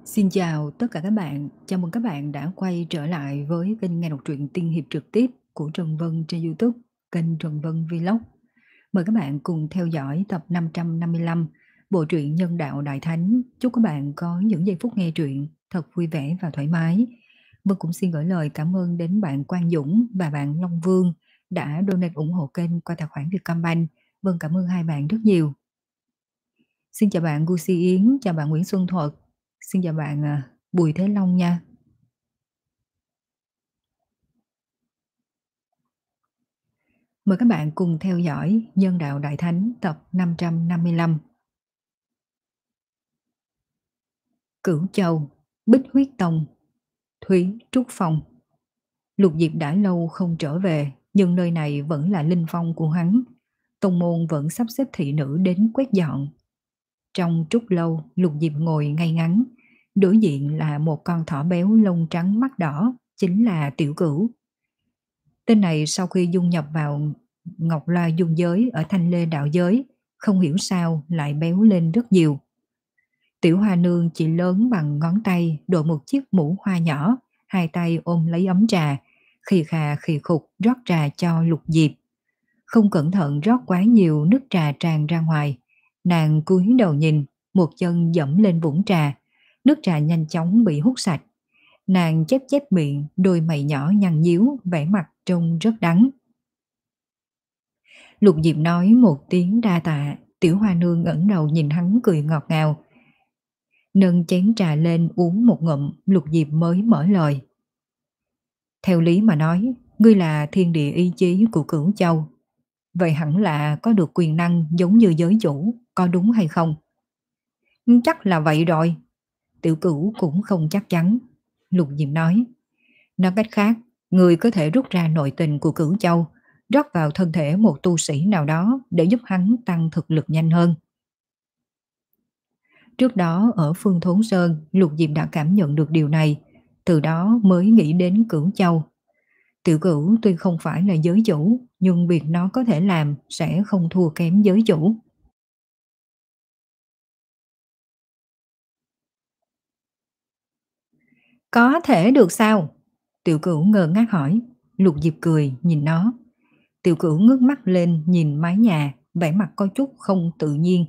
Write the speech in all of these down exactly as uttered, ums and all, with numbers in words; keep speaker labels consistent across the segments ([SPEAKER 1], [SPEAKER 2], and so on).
[SPEAKER 1] Xin chào tất cả các bạn, chào mừng các bạn đã quay trở lại với kênh nghe đọc truyện tiên hiệp trực tiếp của Trần Vân trên YouTube, kênh Trần Vân Vlog. Mời các bạn cùng theo dõi tập năm trăm năm mươi lăm bộ truyện Nhân đạo Đại Thánh. Chúc các bạn có những giây phút nghe truyện thật vui vẻ và thoải mái. Vân cũng xin gửi lời cảm ơn đến bạn Quang Dũng và bạn Long Vương đã donate ủng hộ kênh qua tài khoản Vietcombank. Vân cảm ơn hai bạn rất nhiều. Xin chào bạn Gucci Yến, chào bạn Nguyễn Xuân Thuật, xin chào bạn à, Bùi Thế Long nha. Mời các bạn cùng theo dõi Nhân đạo Đại Thánh tập năm trăm năm mươi lăm. Cửu Châu, Bích Huyết Tông, Thúy Trúc Phong. Lục Diệp đã lâu không trở về, nhưng nơi này vẫn là linh phong của hắn. Tông môn vẫn sắp xếp thị nữ đến quét dọn. Trong trúc lâu, Lục Diệp ngồi ngay ngắn. Đối diện là một con thỏ béo lông trắng mắt đỏ, chính là Tiểu Cửu. Tên này sau khi dung nhập vào Ngọc La dung giới ở Thanh Lê đạo giới, không hiểu sao lại béo lên rất nhiều. Tiểu Hoa Nương chỉ lớn bằng ngón tay, đội một chiếc mũ hoa nhỏ, hai tay ôm lấy ấm trà, khì khà khì khục rót trà cho Lục Diệp. Không cẩn thận rót quá nhiều nước trà tràn ra ngoài. Nàng cúi đầu nhìn, một chân dẫm lên vũng trà, nước trà nhanh chóng bị hút sạch. Nàng chép chép miệng, đôi mày nhỏ nhăn nhíu, vẻ mặt trông rất đắng. Lục Diệp nói một tiếng đa tạ, Tiểu Hoa Nương ngẩng đầu nhìn hắn cười ngọt ngào. Nâng chén trà lên uống một ngụm, Lục Diệp mới mở lời. Theo lý mà nói, ngươi là thiên địa ý chí của Cửu Châu. Vậy hẳn là có được quyền năng giống như giới chủ, có đúng hay không? Chắc là vậy rồi. Tiểu Cửu cũng không chắc chắn. Lục Diệp nói. Nói cách khác, người có thể rút ra nội tình của Cửu Châu, rót vào thân thể một tu sĩ nào đó để giúp hắn tăng thực lực nhanh hơn. Trước đó ở Phương Thốn Sơn, Lục Diệp đã cảm nhận được điều này, từ đó mới nghĩ đến Cửu Châu. Tiểu Cửu tuy không phải là giới chủ, nhưng việc nó có thể làm sẽ không thua kém giới chủ. Có thể được sao? Tiểu Cửu ngơ ngác hỏi. Lục Diệp cười nhìn nó. Tiểu Cửu ngước mắt lên nhìn mái nhà, vẻ mặt có chút không tự nhiên.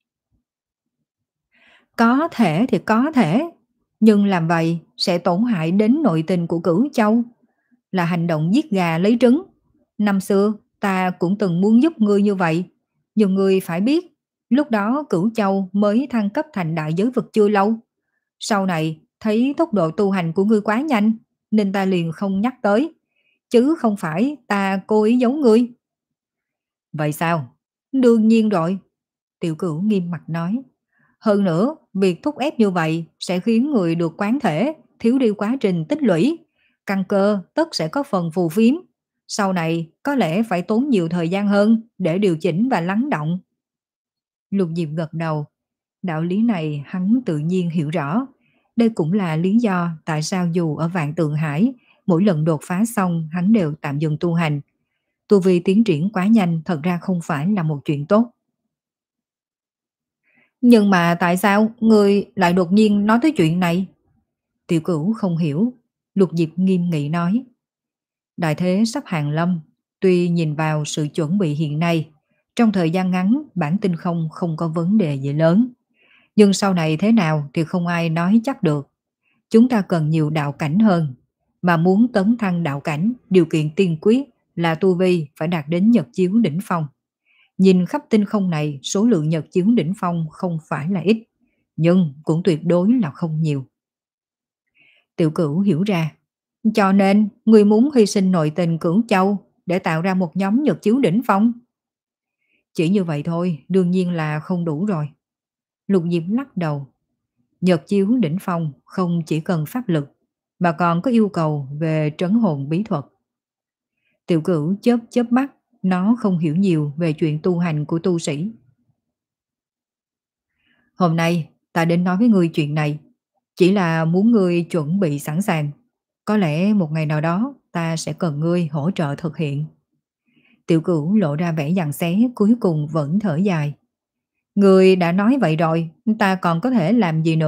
[SPEAKER 1] Có thể thì có thể, nhưng làm vậy sẽ tổn hại đến nội tình của Cửu Châu, là hành động giết gà lấy trứng. Năm xưa ta cũng từng muốn giúp ngươi như vậy, nhưng ngươi phải biết, lúc đó Cửu Châu mới thăng cấp thành đại giới vực chưa lâu. Sau này thấy tốc độ tu hành của ngươi quá nhanh, nên ta liền không nhắc tới, chứ không phải ta cố ý giấu ngươi. Vậy sao? Đương nhiên rồi. Tiểu Cửu nghiêm mặt nói. Hơn nữa, việc thúc ép như vậy sẽ khiến người được quán thể thiếu đi quá trình tích lũy. Căn cơ tất sẽ có phần phù phiếm. Sau này có lẽ phải tốn nhiều thời gian hơn để điều chỉnh và lắng động. Lục Diệp gật đầu. Đạo lý này hắn tự nhiên hiểu rõ. Đây cũng là lý do tại sao dù ở Vạn Tượng Hải, mỗi lần đột phá xong hắn đều tạm dừng tu hành. Tu vi tiến triển quá nhanh thật ra không phải là một chuyện tốt. Nhưng mà tại sao người lại đột nhiên nói tới chuyện này? Tiểu Cửu không hiểu. Lục Diệp nghiêm nghị nói. Đại thế sắp hàng lâm, tuy nhìn vào sự chuẩn bị hiện nay, trong thời gian ngắn bản tinh không không có vấn đề gì lớn. Nhưng sau này thế nào thì không ai nói chắc được. Chúng ta cần nhiều đạo cảnh hơn. Mà muốn tấn thăng đạo cảnh, điều kiện tiên quyết là tu vi phải đạt đến nhật chiếu đỉnh phong. Nhìn khắp tinh không này, số lượng nhật chiếu đỉnh phong không phải là ít, nhưng cũng tuyệt đối là không nhiều. Tiểu Cửu hiểu ra, cho nên người muốn hy sinh nội tình Cửu Châu để tạo ra một nhóm nhật chiếu đỉnh phong. Chỉ như vậy thôi, đương nhiên là không đủ rồi. Lục Diệp lắc đầu. Nhật chiếu đỉnh phong không chỉ cần pháp lực, mà còn có yêu cầu về trấn hồn bí thuật. Tiểu Cửu chớp chớp mắt, nó không hiểu nhiều về chuyện tu hành của tu sĩ. Hôm nay ta đến nói với ngươi chuyện này, chỉ là muốn ngươi chuẩn bị sẵn sàng. Có lẽ một ngày nào đó ta sẽ cần ngươi hỗ trợ thực hiện. Tiểu Cửu lộ ra vẻ giằng xé, cuối cùng vẫn thở dài. Ngươi đã nói vậy rồi, ta còn có thể làm gì nữa?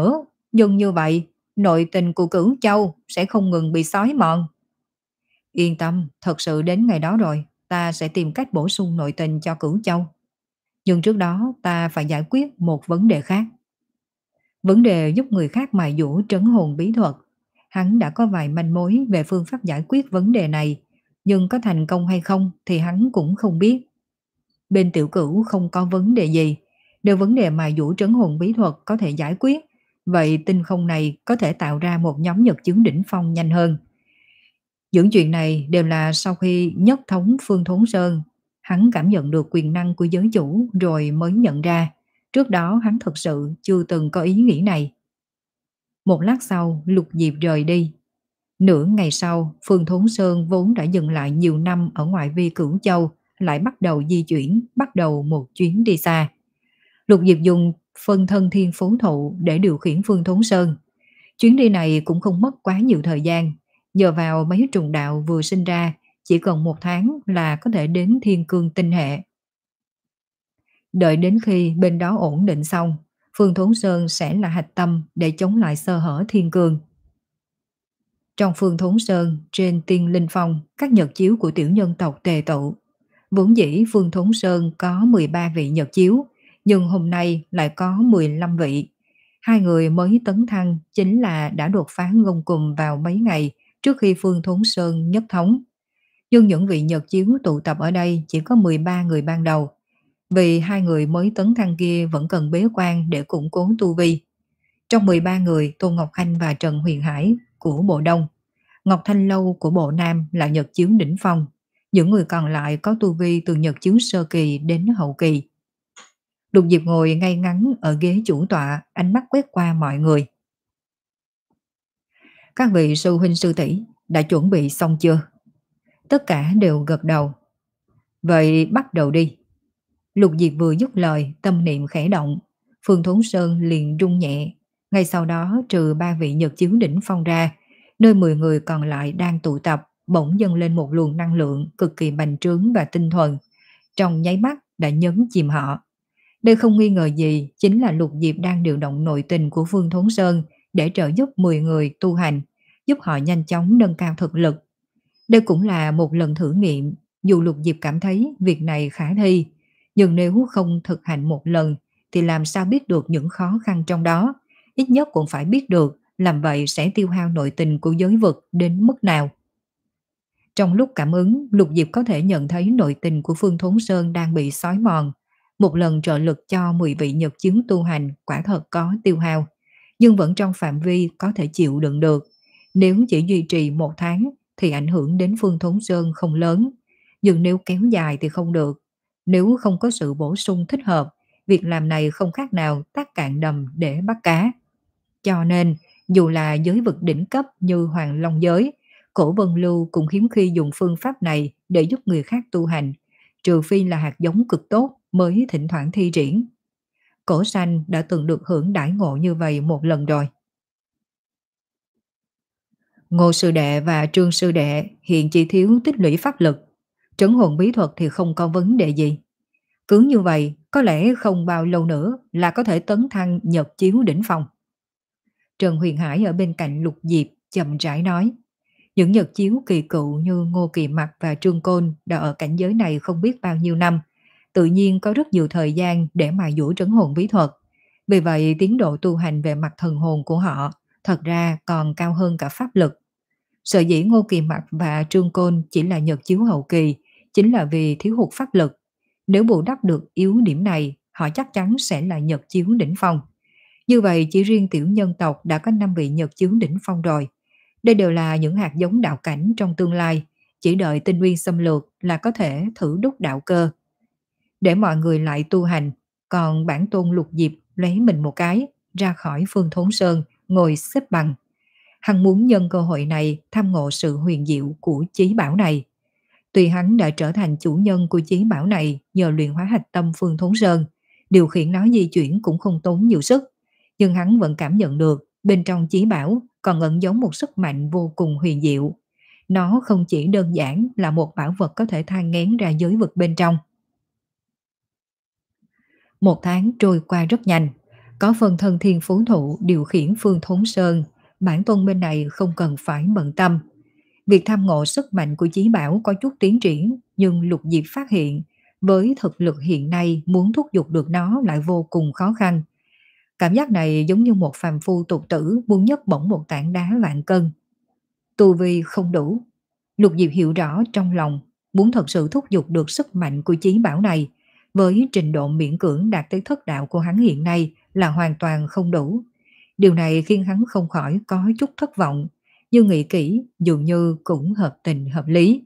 [SPEAKER 1] Nhưng như vậy, nội tình của Cửu Châu sẽ không ngừng bị xói mòn. Yên tâm, thật sự đến ngày đó rồi, ta sẽ tìm cách bổ sung nội tình cho Cửu Châu. Nhưng trước đó ta phải giải quyết một vấn đề khác. Vấn đề giúp người khác mài dũa trấn hồn bí thuật. Hắn đã có vài manh mối về phương pháp giải quyết vấn đề này, nhưng có thành công hay không thì hắn cũng không biết. Bên Tiểu Cửu không có vấn đề gì, nếu vấn đề mài dũa trấn hồn bí thuật có thể giải quyết, vậy tinh không này có thể tạo ra một nhóm nhật chứng đỉnh phong nhanh hơn. Những chuyện này đều là sau khi nhất thống Phương Thốn Sơn, hắn cảm nhận được quyền năng của giới chủ rồi mới nhận ra. Trước đó hắn thực sự chưa từng có ý nghĩ này. Một lát sau, Lục Diệp rời đi. Nửa ngày sau, Phương Thốn Sơn vốn đã dừng lại nhiều năm ở ngoại vi Cửu Châu, lại bắt đầu di chuyển, bắt đầu một chuyến đi xa. Lục Diệp dùng phân thân thiên phú thụ để điều khiển Phương Thốn Sơn. Chuyến đi này cũng không mất quá nhiều thời gian, nhờ vào mấy trùng đạo vừa sinh ra, chỉ cần một tháng là có thể đến Thiên Cương tinh hệ. Đợi đến khi bên đó ổn định xong, Phương Thốn Sơn sẽ là hạch tâm để chống lại sơ hở Thiên Cương. Trong Phương Thốn Sơn, trên Tiên Linh Phong, các nhật chiếu của tiểu nhân tộc tề tụ. Vốn dĩ Phương Thốn Sơn có mười ba vị nhật chiếu, nhưng hôm nay lại có mười lăm vị. Hai người mới tấn thăng chính là đã đột phá ngông cùng vào mấy ngày trước khi Phương Thốn Sơn nhất thống. Nhưng những vị nhật chiếu tụ tập ở đây chỉ có mười ba người ban đầu, vì hai người mới tấn thăng kia vẫn cần bế quan để củng cố tu vi. Trong mười ba người, Tôn Ngọc Khanh và Trần Huyền Hải của Bộ Đông, Ngọc Thanh Lâu của Bộ Nam là nhật chiếu đỉnh phong. Những người còn lại có tu vi từ nhật chiếu sơ kỳ đến hậu kỳ. Lục Diệp ngồi ngay ngắn ở ghế chủ tọa, ánh mắt quét qua mọi người. Các vị sư huynh sư tỷ đã chuẩn bị xong chưa? Tất cả đều gật đầu. Vậy bắt đầu đi. Lục Diệp vừa dứt lời, tâm niệm khẽ động, Phương Thốn Sơn liền rung nhẹ. Ngay sau đó, trừ ba vị nhật chiếu đỉnh phong ra, nơi mười người còn lại đang tụ tập, bỗng dâng lên một luồng năng lượng cực kỳ bành trướng và tinh thuần. Trong nháy mắt đã nhấn chìm họ. Đây không nghi ngờ gì chính là Lục Diệp đang điều động nội tình của Phương Thốn Sơn để trợ giúp mười người tu hành, giúp họ nhanh chóng nâng cao thực lực. Đây cũng là một lần thử nghiệm, dù Lục Diệp cảm thấy việc này khả thi, nhưng nếu không thực hành một lần thì làm sao biết được những khó khăn trong đó, ít nhất cũng phải biết được làm vậy sẽ tiêu hao nội tình của giới vực đến mức nào. Trong lúc cảm ứng, Lục Diệp có thể nhận thấy nội tình của Phương Thốn Sơn đang bị xói mòn. Một lần trợ lực cho mười vị nhật chiếu tu hành quả thật có tiêu hao, nhưng vẫn trong phạm vi có thể chịu đựng được. Nếu chỉ duy trì một tháng thì ảnh hưởng đến Phương Thốn Sơn không lớn, nhưng nếu kéo dài thì không được. Nếu không có sự bổ sung thích hợp, việc làm này không khác nào tát cạn đầm để bắt cá. Cho nên, dù là giới vực đỉnh cấp như Hoàng Long Giới, Cổ Vân Lưu cũng hiếm khi dùng phương pháp này để giúp người khác tu hành, trừ phi là hạt giống cực tốt mới thỉnh thoảng thi triển. Cổ Xanh đã từng được hưởng đãi ngộ như vậy một lần rồi. Ngô Sư Đệ và Trương Sư Đệ hiện chỉ thiếu tích lũy pháp lực, trấn hồn bí thuật thì không có vấn đề gì. Cứ như vậy, có lẽ không bao lâu nữa là có thể tấn thăng nhật chiếu đỉnh phong. Trần Huyền Hải ở bên cạnh Lục Diệp chậm rãi nói. Những nhật chiếu kỳ cựu như Ngô Kỳ Mặc và Trương Côn đã ở cảnh giới này không biết bao nhiêu năm, tự nhiên có rất nhiều thời gian để mài dũa trấn hồn bí thuật. Vì vậy tiến độ tu hành về mặt thần hồn của họ thật ra còn cao hơn cả pháp lực. Sở dĩ Ngô Kỳ Mặc và Trương Côn chỉ là nhật chiếu hậu kỳ chính là vì thiếu hụt pháp lực. Nếu bù đắp được yếu điểm này, họ chắc chắn sẽ là nhật chiếu đỉnh phong. Như vậy chỉ riêng tiểu nhân tộc đã có năm vị nhật chiếu đỉnh phong rồi. Đây đều là những hạt giống đạo cảnh trong tương lai, chỉ đợi tinh nguyên xâm lược là có thể thử đúc đạo cơ. Để mọi người lại tu hành, còn bản tôn Lục Diệp lấy mình một cái, ra khỏi Phương Thốn Sơn, ngồi xếp bằng. Hắn muốn nhân cơ hội này thăm ngộ sự huyền diệu của chí bảo này. Tuy hắn đã trở thành chủ nhân của chí bảo này nhờ luyện hóa hạch tâm Phương Thốn Sơn, điều khiển nó di chuyển cũng không tốn nhiều sức, nhưng hắn vẫn cảm nhận được bên trong chí bảo còn ẩn giấu một sức mạnh vô cùng huyền diệu. Nó không chỉ đơn giản là một bảo vật có thể thai nghén ra giới vực bên trong. Một tháng trôi qua rất nhanh, Có phân thân thiên phú thụ điều khiển Phương Thốn Sơn, bản tôn bên này không cần phải bận tâm. Việc tham ngộ sức mạnh của chí bảo có chút tiến triển, nhưng Lục Diệp phát hiện, với thực lực hiện nay muốn thúc giục được nó lại vô cùng khó khăn. Cảm giác này giống như một phàm phu tục tử muốn nhấc bổng một tảng đá vạn cân. Tu vi không đủ. Lục Diệp hiểu rõ trong lòng, muốn thật sự thúc giục được sức mạnh của chí bảo này, với trình độ miễn cưỡng đạt tới thất đạo của hắn hiện nay là hoàn toàn không đủ. Điều này khiến hắn không khỏi có chút thất vọng, nhưng nghĩ kỹ dường như cũng hợp tình hợp lý.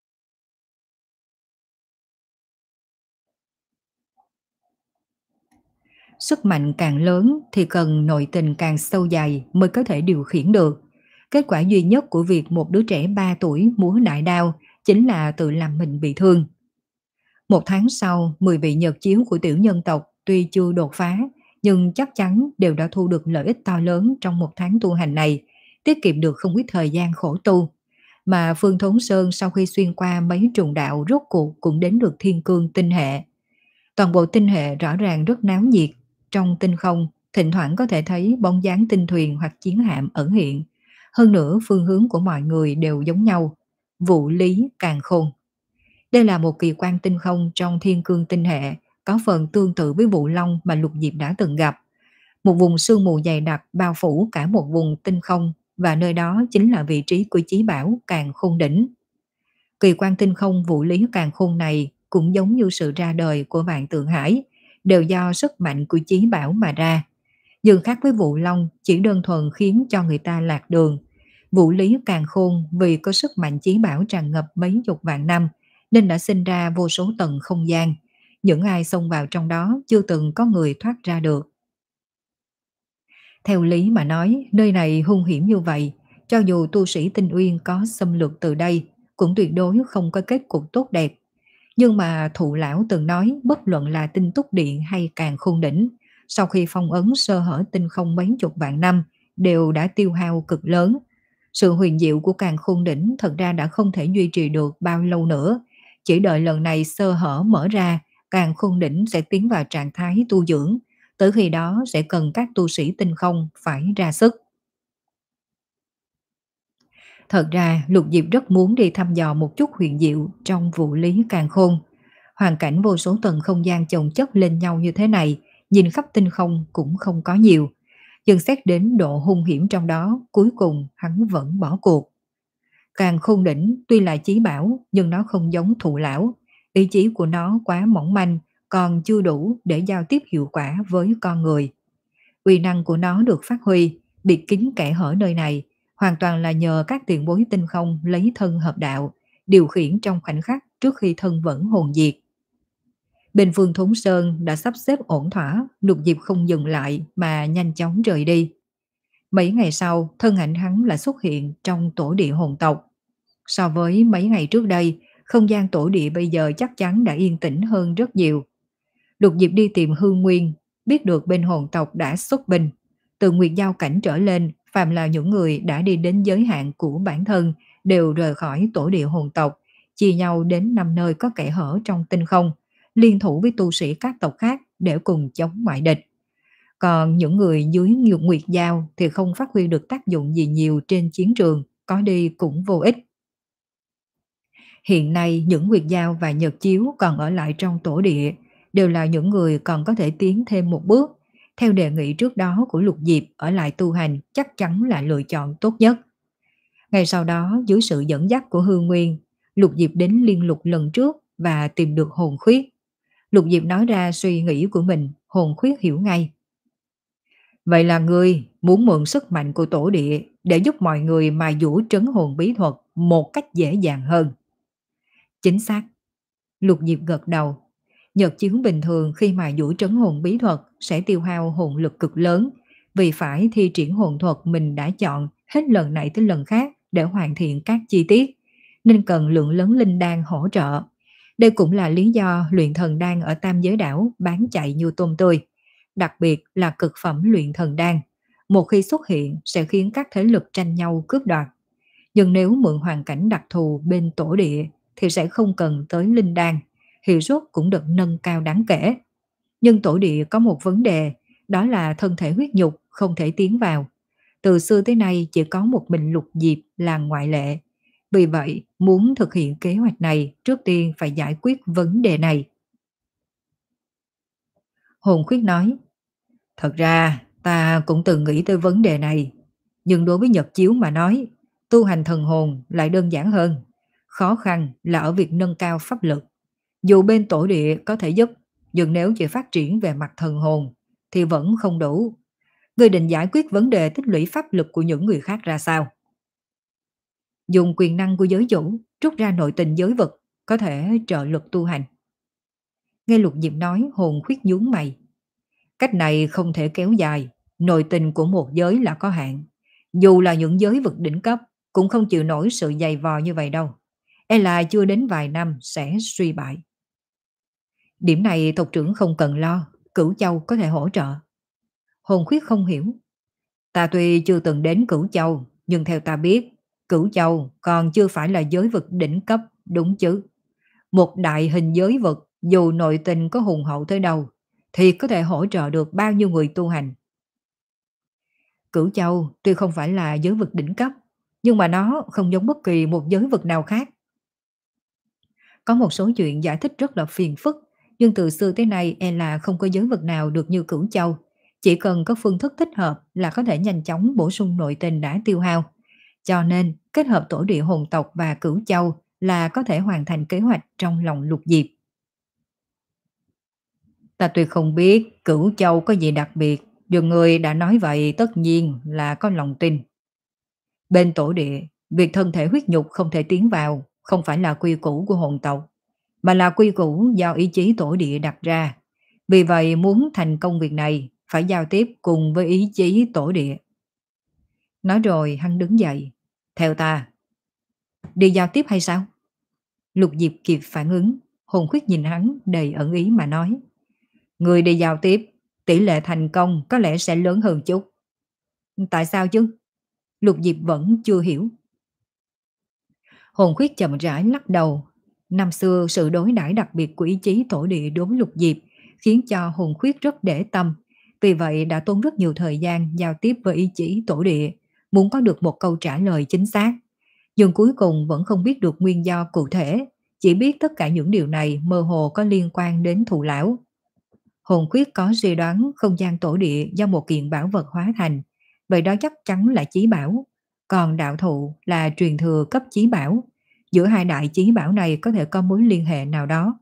[SPEAKER 1] Sức mạnh càng lớn thì cần nội tình càng sâu dày mới có thể điều khiển được. Kết quả duy nhất của việc một đứa trẻ ba tuổi múa đại đao chính là tự làm mình bị thương. Một tháng sau, mười vị nhật chiếu của tiểu nhân tộc tuy chưa đột phá, nhưng chắc chắn đều đã thu được lợi ích to lớn trong một tháng tu hành này, tiết kiệm được không ít thời gian khổ tu. Mà Phương Thốn Sơn sau khi xuyên qua mấy trùng đạo rốt cuộc cũng đến được thiên cương tinh hệ. Toàn bộ tinh hệ rõ ràng rất náo nhiệt, trong tinh không thỉnh thoảng có thể thấy bóng dáng tinh thuyền hoặc chiến hạm ẩn hiện. Hơn nữa phương hướng của mọi người đều giống nhau, vụ lý càng khôn. Đây là một kỳ quan tinh không trong thiên cương tinh hệ, có phần tương tự với vụ long mà Lục Diệp đã từng gặp. Một vùng sương mù dày đặc bao phủ cả một vùng tinh không, và nơi đó chính là vị trí của chí bảo Càn Khôn Đỉnh. Kỳ quan tinh không vụ lý Càn Khôn này cũng giống như sự ra đời của vạn tượng hải, đều do sức mạnh của chí bảo mà ra. Nhưng khác với vụ long chỉ đơn thuần khiến cho người ta lạc đường. Vụ lý Càn Khôn vì có sức mạnh chí bảo tràn ngập mấy chục vạn năm, nên đã sinh ra vô số tầng không gian. Những ai xông vào trong đó chưa từng có người thoát ra được. Theo lý mà nói, nơi này hung hiểm như vậy, cho dù tu sĩ tinh uyên có xâm lược từ đây, cũng tuyệt đối không có kết cục tốt đẹp. Nhưng mà thụ lão từng nói bất luận là tinh túc điện hay Càn Khôn đỉnh, sau khi phong ấn sơ hở tinh không mấy chục vạn năm, đều đã tiêu hao cực lớn. Sự huyền diệu của Càn Khôn đỉnh thật ra đã không thể duy trì được bao lâu nữa. Chỉ đợi lần này sơ hở mở ra, Càn Khôn đỉnh sẽ tiến vào trạng thái tu dưỡng. Tới khi đó sẽ cần các tu sĩ tinh không phải ra sức. Thật ra Lục Diệp rất muốn đi thăm dò một chút huyền diệu trong vụ lý Càn Khôn. Hoàn cảnh vô số tầng không gian chồng chất lên nhau như thế này, nhìn khắp tinh không cũng không có nhiều. Nhưng xét đến độ hung hiểm trong đó, cuối cùng hắn vẫn bỏ cuộc. Càn Khôn đỉnh tuy là chí bảo, nhưng nó không giống thụ lão. Ý chí của nó quá mỏng manh, còn chưa đủ để giao tiếp hiệu quả với con người. Uy năng của nó được phát huy, biệt kín kẽ hở nơi này, hoàn toàn là nhờ các tiền bối tinh không lấy thân hợp đạo, điều khiển trong khoảnh khắc trước khi thân vẫn hồn diệt. Bên Phương Thốn Sơn đã sắp xếp ổn thỏa, Lục Diệp không dừng lại mà nhanh chóng rời đi. Mấy ngày sau, thân ảnh hắn lại xuất hiện trong tổ địa hồn tộc. So với mấy ngày trước đây, không gian tổ địa bây giờ chắc chắn đã yên tĩnh hơn rất nhiều. Lục Diệp đi tìm Hương Nguyên, biết được bên hồn tộc đã xuất binh. Từ Nguyệt Giao cảnh trở lên, phàm là những người đã đi đến giới hạn của bản thân đều rời khỏi tổ địa hồn tộc, chia nhau đến năm nơi có kẽ hở trong tinh không, liên thủ với tu sĩ các tộc khác để cùng chống ngoại địch. Còn những người dưới Nguyệt Giao thì không phát huy được tác dụng gì nhiều trên chiến trường, có đi cũng vô ích. Hiện nay những Nguyệt Giao và Nhật Chiếu còn ở lại trong tổ địa, đều là những người còn có thể tiến thêm một bước. Theo đề nghị trước đó của Lục Diệp, ở lại tu hành chắc chắn là lựa chọn tốt nhất. Ngày sau đó, dưới sự dẫn dắt của Hương Nguyên, Lục Diệp đến liên lục lần trước và tìm được hồn khuyết. Lục Diệp nói ra suy nghĩ của mình, hồn khuyết hiểu ngay. Vậy là ngươi muốn mượn sức mạnh của tổ địa để giúp mọi người mài dũa trấn hồn bí thuật một cách dễ dàng hơn. Chính xác. Lục Diệp gật đầu. Nhật chiếu bình thường khi mài dũa trấn hồn bí thuật sẽ tiêu hao hồn lực cực lớn, vì phải thi triển hồn thuật mình đã chọn hết lần này tới lần khác để hoàn thiện các chi tiết, nên cần lượng lớn linh đan hỗ trợ. Đây cũng là lý do luyện thần đan ở Tam Giới Đảo bán chạy như tôm tươi, đặc biệt là cực phẩm luyện thần đan. Một khi xuất hiện sẽ khiến các thế lực tranh nhau cướp đoạt. Nhưng nếu mượn hoàn cảnh đặc thù bên tổ địa thì sẽ không cần tới linh đan, hiệu suất cũng được nâng cao đáng kể. Nhưng tổ địa có một vấn đề, đó là thân thể huyết nhục không thể tiến vào. Từ xưa tới nay chỉ có một mình Lục Diệp là ngoại lệ. Vì vậy, muốn thực hiện kế hoạch này, trước tiên phải giải quyết vấn đề này. Hồn Khuyết nói, thật ra ta cũng từng nghĩ tới vấn đề này, nhưng đối với Nhật Chiếu mà nói, tu hành thần hồn lại đơn giản hơn. Khó khăn là ở việc nâng cao pháp lực. Dù bên tổ địa có thể giúp, nhưng nếu chỉ phát triển về mặt thần hồn thì vẫn không đủ. Ngươi định giải quyết vấn đề tích lũy pháp lực của những người khác ra sao? Dùng quyền năng của giới chủ rút ra nội tình giới vực có thể trợ lực tu hành. Nghe Lục Diệp nói, Hồn Khuyết nhướng mày. Cách này không thể kéo dài, nội tình của một giới là có hạn. Dù là những giới vực đỉnh cấp cũng không chịu nổi sự dày vò như vậy đâu. E là chưa đến vài năm sẽ suy bại. Điểm này tộc trưởng không cần lo, Cửu Châu có thể hỗ trợ. Hồn Khuyết không hiểu. Ta tuy chưa từng đến Cửu Châu, nhưng theo ta biết, Cửu Châu còn chưa phải là giới vực đỉnh cấp, đúng chứ? Một đại hình giới vực, dù nội tình có hùng hậu tới đâu, thì có thể hỗ trợ được bao nhiêu người tu hành. Cửu Châu tuy không phải là giới vực đỉnh cấp, nhưng mà nó không giống bất kỳ một giới vực nào khác. Có một số chuyện giải thích rất là phiền phức, nhưng từ xưa tới nay e là không có giới vực nào được như Cửu Châu. Chỉ cần có phương thức thích hợp là có thể nhanh chóng bổ sung nội tình đã tiêu hao. Cho nên, kết hợp tổ địa hồn tộc và Cửu Châu là có thể hoàn thành kế hoạch trong lòng Lục Diệp. Ta tuy không biết Cửu Châu có gì đặc biệt, nhưng người đã nói vậy tất nhiên là có lòng tin. Bên tổ địa, việc thân thể huyết nhục không thể tiến vào không phải là quy củ của hồn tộc, mà là quy củ do ý chí tổ địa đặt ra. Vì vậy muốn thành công việc này phải giao tiếp cùng với ý chí tổ địa. Nói rồi hắn đứng dậy. Theo ta. Đi giao tiếp hay sao? Lục Diệp kịp phản ứng. Hồn Khuyết nhìn hắn đầy ẩn ý mà nói. Người đi giao tiếp, tỷ lệ thành công có lẽ sẽ lớn hơn chút. Tại sao chứ? Lục Diệp vẫn chưa hiểu. Hồn Khuyết chậm rãi lắc đầu. Năm xưa sự đối đãi đặc biệt của ý chí tổ địa đối với Lục Diệp khiến cho Hồn Khuyết rất để tâm. Vì vậy đã tốn rất nhiều thời gian giao tiếp với ý chí tổ địa, muốn có được một câu trả lời chính xác. Nhưng cuối cùng vẫn không biết được nguyên do cụ thể, chỉ biết tất cả những điều này mơ hồ có liên quan đến thù lão. Hồn Khuyết có suy đoán không gian tổ địa do một kiện bảo vật hóa thành, vậy đó chắc chắn là chí bảo. Còn đạo thụ là truyền thừa cấp chí bảo. Giữa hai đại chí bảo này có thể có mối liên hệ nào đó.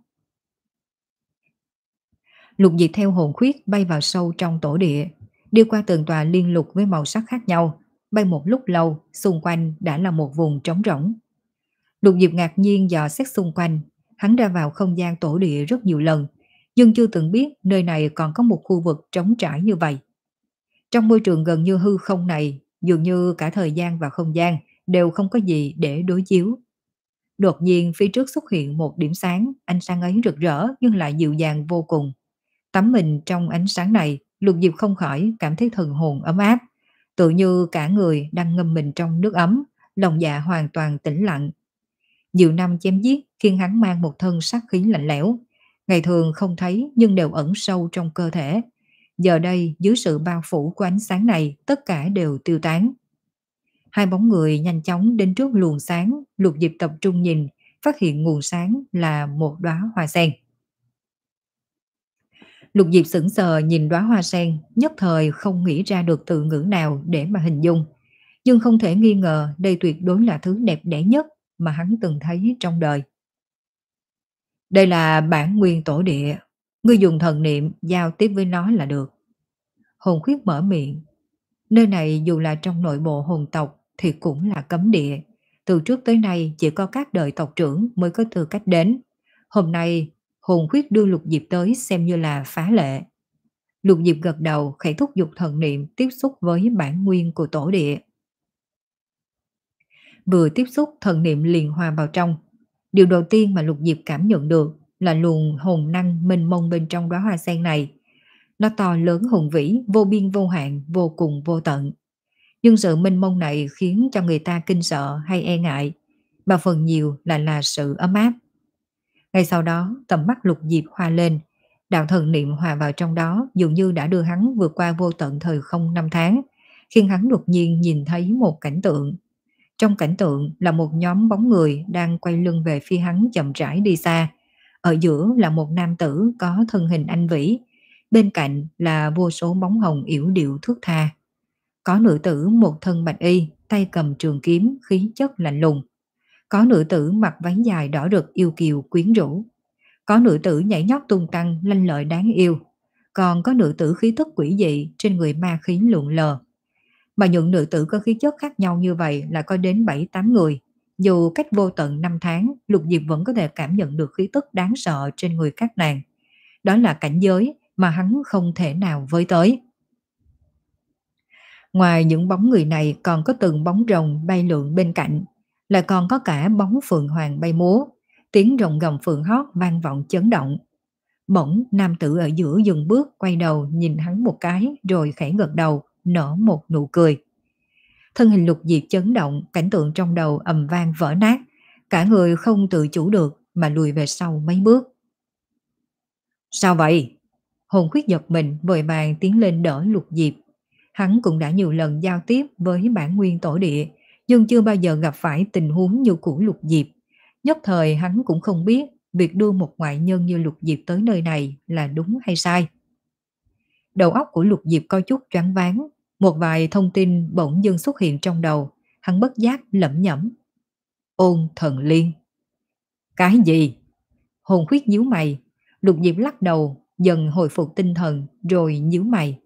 [SPEAKER 1] Lục Diệp theo Hồn Khuyết bay vào sâu trong tổ địa, đi qua từng tòa liên lục với màu sắc khác nhau. Bay một lúc lâu, xung quanh đã là một vùng trống rỗng. Lục Diệp ngạc nhiên dò xét xung quanh, hắn ra vào không gian tổ địa rất nhiều lần, nhưng chưa từng biết nơi này còn có một khu vực trống trải như vậy. Trong môi trường gần như hư không này, dường như cả thời gian và không gian đều không có gì để đối chiếu. Đột nhiên phía trước xuất hiện một điểm sáng, ánh sáng ấy rực rỡ nhưng lại dịu dàng vô cùng. Tắm mình trong ánh sáng này, Lục Diệp không khỏi cảm thấy thần hồn ấm áp, tự như cả người đang ngâm mình trong nước ấm, lòng dạ hoàn toàn tĩnh lặng. Nhiều năm chém giết khiến hắn mang một thân sát khí lạnh lẽo, ngày thường không thấy nhưng đều ẩn sâu trong cơ thể. Giờ đây dưới sự bao phủ của ánh sáng này, tất cả đều tiêu tán. Hai bóng người nhanh chóng đến trước luồng sáng, Lục Diệp tập trung nhìn, phát hiện nguồn sáng là một đóa hoa sen. Lục Diệp sững sờ nhìn đóa hoa sen, nhất thời không nghĩ ra được từ ngữ nào để mà hình dung. Nhưng không thể nghi ngờ đây tuyệt đối là thứ đẹp đẽ nhất mà hắn từng thấy trong đời. Đây là bản nguyên tổ địa, ngươi dùng thần niệm giao tiếp với nó là được. Hồn Khuyết mở miệng. Nơi này dù là trong nội bộ hồn tộc thì cũng là cấm địa. Từ trước tới nay chỉ có các đời tộc trưởng mới có tư cách đến. Hôm nay Hồn Khuyết đưa Lục Diệp tới xem như là phá lệ. Lục Diệp gật đầu khẽ thúc giục thần niệm tiếp xúc với bản nguyên của tổ địa. Vừa tiếp xúc thần niệm liền hòa vào trong. Điều đầu tiên mà Lục Diệp cảm nhận được là luồng hồn năng mênh mông bên trong đóa hoa sen này. Nó to lớn hùng vĩ, vô biên vô hạn, vô cùng vô tận. Nhưng sự mênh mông này khiến cho người ta kinh sợ hay e ngại, mà phần nhiều lại là sự ấm áp. Ngay sau đó tầm mắt Lục Diệp hoa lên, Đạo thần niệm hòa vào trong đó dường như đã đưa hắn vượt qua vô tận thời không năm tháng, khiến hắn đột nhiên nhìn thấy một cảnh tượng. Trong cảnh tượng là một nhóm bóng người đang quay lưng về phía hắn chậm rãi đi xa. Ở giữa là một nam tử có thân hình anh vĩ, bên cạnh là vô số bóng hồng yểu điệu thướt tha. Có nữ tử một thân bạch y, tay cầm trường kiếm, khí chất lạnh lùng. Có nữ tử mặc váy dài đỏ rực yêu kiều quyến rũ. Có nữ tử nhảy nhót tung tăng lanh lợi đáng yêu. Còn có nữ tử khí tức quỷ dị, trên người ma khí lượn lờ. Mà những nữ tử có khí chất khác nhau như vậy là có đến bảy tám người. Dù cách vô tận năm tháng, Lục Diệp vẫn có thể cảm nhận được khí tức đáng sợ trên người các nàng. Đó là cảnh giới mà hắn không thể nào với tới. Ngoài những bóng người này còn có từng bóng rồng bay lượn bên cạnh, lại còn có cả bóng phượng hoàng bay múa, tiếng rồng gầm phượng hót vang vọng chấn động. Bỗng nam tử ở giữa dừng bước quay đầu nhìn hắn một cái rồi khẽ gật đầu, nở một nụ cười. Thân hình Lục Diệp chấn động, cảnh tượng trong đầu ầm vang vỡ nát, cả người không tự chủ được mà lùi về sau mấy bước. Sao vậy? Hồn Khuyết giật mình vội vàng tiến lên đỡ Lục Diệp. Hắn cũng đã nhiều lần giao tiếp với bản nguyên tổ địa, nhưng chưa bao giờ gặp phải tình huống như của Lục Diệp. Nhất thời hắn cũng không biết việc đưa một ngoại nhân như Lục Diệp tới nơi này là đúng hay sai. Đầu óc của Lục Diệp có chút choáng váng, một vài thông tin bỗng dưng xuất hiện trong đầu, hắn bất giác lẩm nhẩm. Ôn thần liên. Cái gì? Hồn Khuyết nhíu mày, Lục Diệp lắc đầu, dần hồi phục tinh thần rồi nhíu mày.